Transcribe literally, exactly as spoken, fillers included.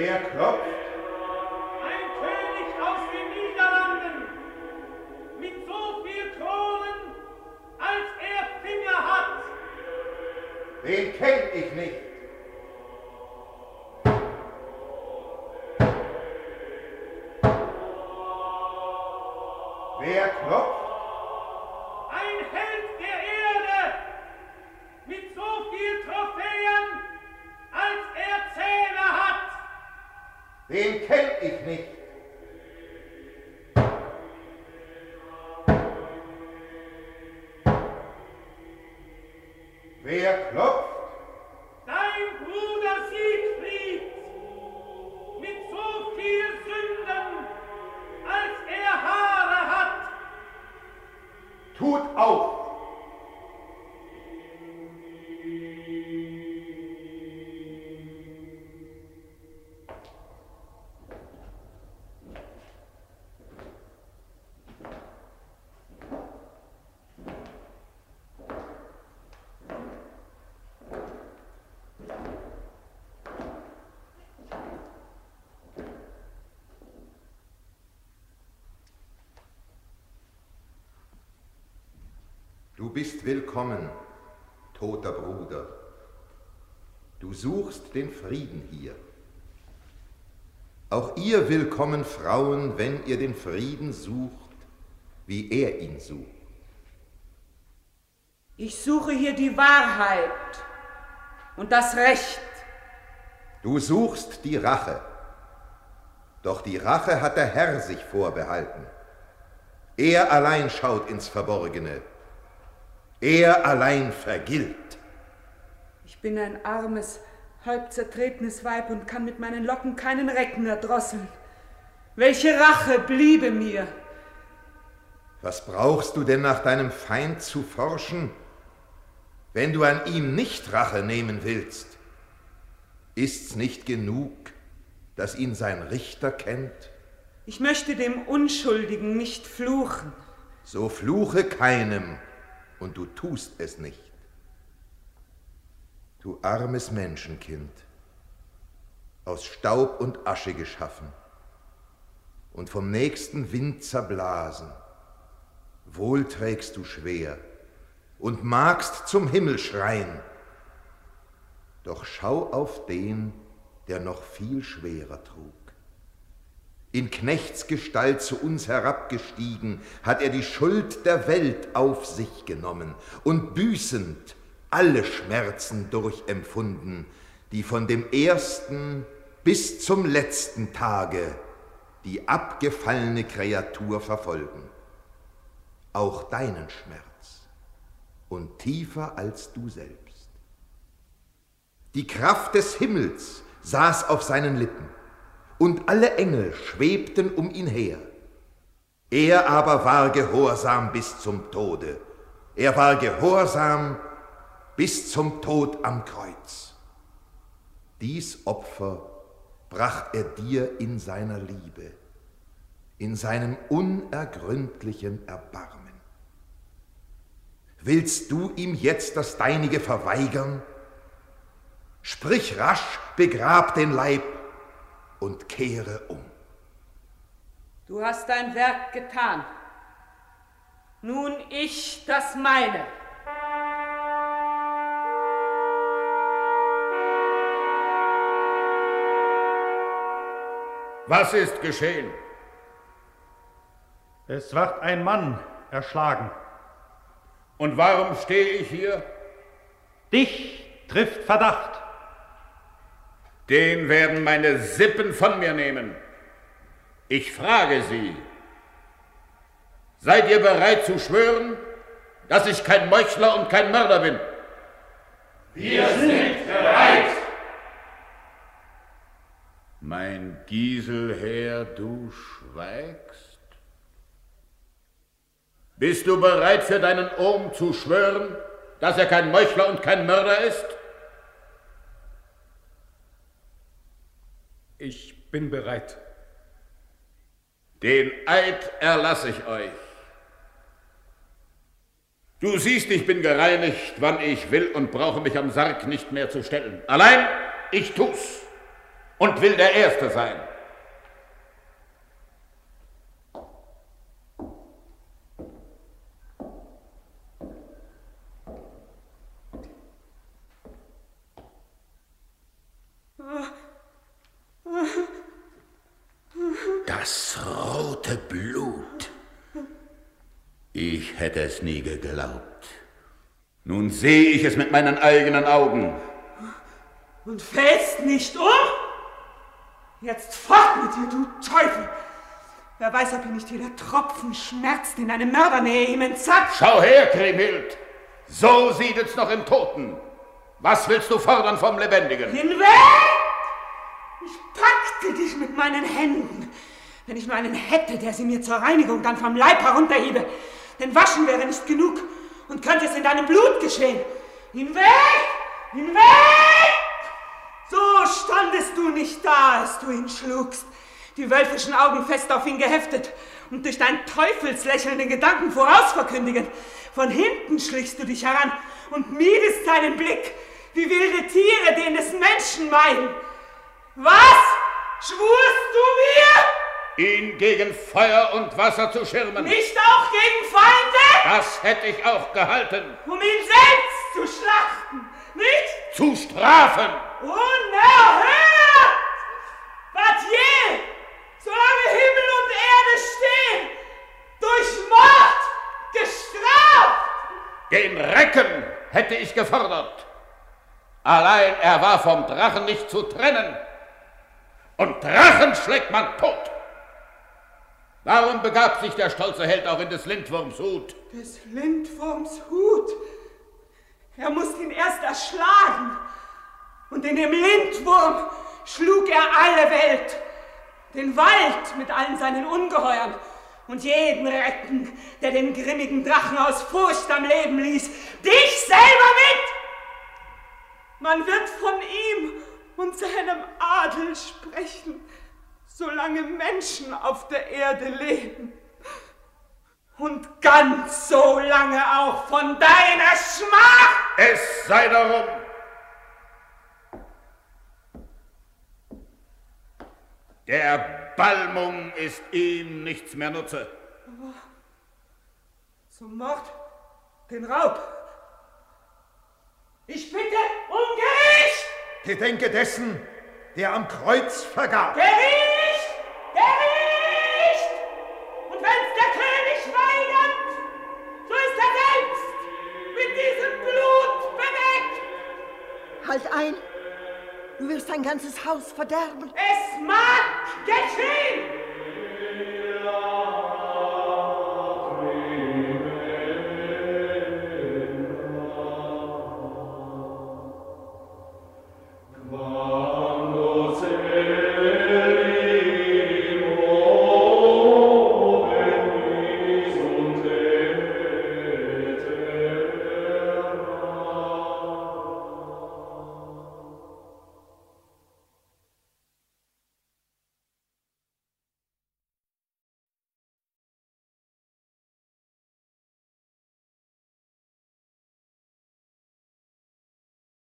Wer klopft? Ein König aus den Niederlanden, mit so viel Kronen, als er Finger hat. Den kenn ich nicht. Wer klopft? Ein Held der Erde, mit so viel Trophäen, als er Zähne hat. Den kenn ich nicht. Wer klopft? Dein Bruder Siegfried, mit so viel Sünden, als er Haare hat. Tut auf! Du bist willkommen, toter Bruder. Du suchst den Frieden hier. Auch ihr willkommen, Frauen, wenn ihr den Frieden sucht, wie er ihn sucht. Ich suche hier die Wahrheit und das Recht. Du suchst die Rache. Doch die Rache hat der Herr sich vorbehalten. Er allein schaut ins Verborgene. Er allein vergilt. Ich bin ein armes, halb zertretenes Weib und kann mit meinen Locken keinen Recken erdrosseln. Welche Rache bliebe mir? Was brauchst du denn nach deinem Feind zu forschen, wenn du an ihm nicht Rache nehmen willst? Ist's nicht genug, dass ihn sein Richter kennt? Ich möchte dem Unschuldigen nicht fluchen. So fluche keinem, und du tust es nicht. Du armes Menschenkind, aus Staub und Asche geschaffen und vom nächsten Wind zerblasen, wohl trägst du schwer und magst zum Himmel schreien, doch schau auf den, der noch viel schwerer trug. In Knechtsgestalt zu uns herabgestiegen, hat er die Schuld der Welt auf sich genommen und büßend alle Schmerzen durchempfunden, die von dem ersten bis zum letzten Tage die abgefallene Kreatur verfolgen. Auch deinen Schmerz und tiefer als du selbst. Die Kraft des Himmels saß auf seinen Lippen, und alle Engel schwebten um ihn her. Er aber war gehorsam bis zum Tode. Er war gehorsam bis zum Tod am Kreuz. Dies Opfer bracht er dir in seiner Liebe, in seinem unergründlichen Erbarmen. Willst du ihm jetzt das Deinige verweigern? Sprich rasch, begrab den Leib und kehre um. Du hast dein Werk getan. Nun ich das meine. Was ist geschehen? Es wird ein Mann erschlagen. Und warum stehe ich hier? Dich trifft Verdacht. Den werden meine Sippen von mir nehmen. Ich frage Sie, seid ihr bereit zu schwören, dass ich kein Meuchler und kein Mörder bin? Wir sind bereit. Mein Gieselherr, du schweigst? Bist du bereit, für deinen Ohm zu schwören, dass er kein Meuchler und kein Mörder ist? Ich bin bereit. Den Eid erlasse ich euch. Du siehst, ich bin gereinigt, wann ich will und brauche mich am Sarg nicht mehr zu stellen. Allein, ich tu's. und will der Erste sein. Das rote Blut. Ich hätte es nie geglaubt. Nun sehe ich es mit meinen eigenen Augen. Und fällst nicht um? Jetzt fort mit dir, du Teufel! Wer weiß, ob ihn nicht jeder Tropfen schmerzt in eine Mördernähe ihm entsackt. Schau her, Kriemhild! So siedelt's noch im Toten. Was willst du fordern vom Lebendigen? Hinweg! Ich packte dich mit meinen Händen. Wenn ich nur einen hätte, der sie mir zur Reinigung dann vom Leib herunterhiebe. Denn waschen wäre nicht genug und könnte es in deinem Blut geschehen. Hinweg! Hinweg! So standest du nicht da, als du ihn schlugst, die wölfischen Augen fest auf ihn geheftet und durch dein Teufelslächeln den Gedanken vorausverkündigend. Von hinten schlichst du dich heran und miedest seinen Blick, wie wilde Tiere, den des Menschen meiden. Was? Schwurst du mir? Ihn gegen Feuer und Wasser zu schirmen. Nicht auch gegen Feinde? Das hätte ich auch gehalten. Um ihn selbst zu schlachten, nicht? Zu strafen. Unerhört! Wart je, solange Himmel und Erde stehen, durch Mord gestraft! Den Recken hätte ich gefordert. Allein er war vom Drachen nicht zu trennen. Und Drachen schlägt man tot. Darum begab sich der stolze Held auch in des Lindwurms Hut. Des Lindwurms Hut? Er musste ihn erst erschlagen. Und in dem Lindwurm schlug er alle Welt. Den Wald mit allen seinen Ungeheuern. Und jeden Recken, der den grimmigen Drachen aus Furcht am Leben ließ. Dich selber mit! Man wird von ihm und seinem Adel sprechen, solange Menschen auf der Erde leben. Und ganz so lange auch von deiner Schmach! Es sei darum. Der Balmung ist ihm nichts mehr Nutze. Aber zum Mord, den Raub. Ich bitte um Gericht! Gedenke dessen, der am Kreuz vergab. Gericht! Gericht! Und wenn's der König weigert, so ist er selbst mit diesem Blut bedeckt. Halt ein! Du wirst dein ganzes Haus verderben. Es mag geschehen!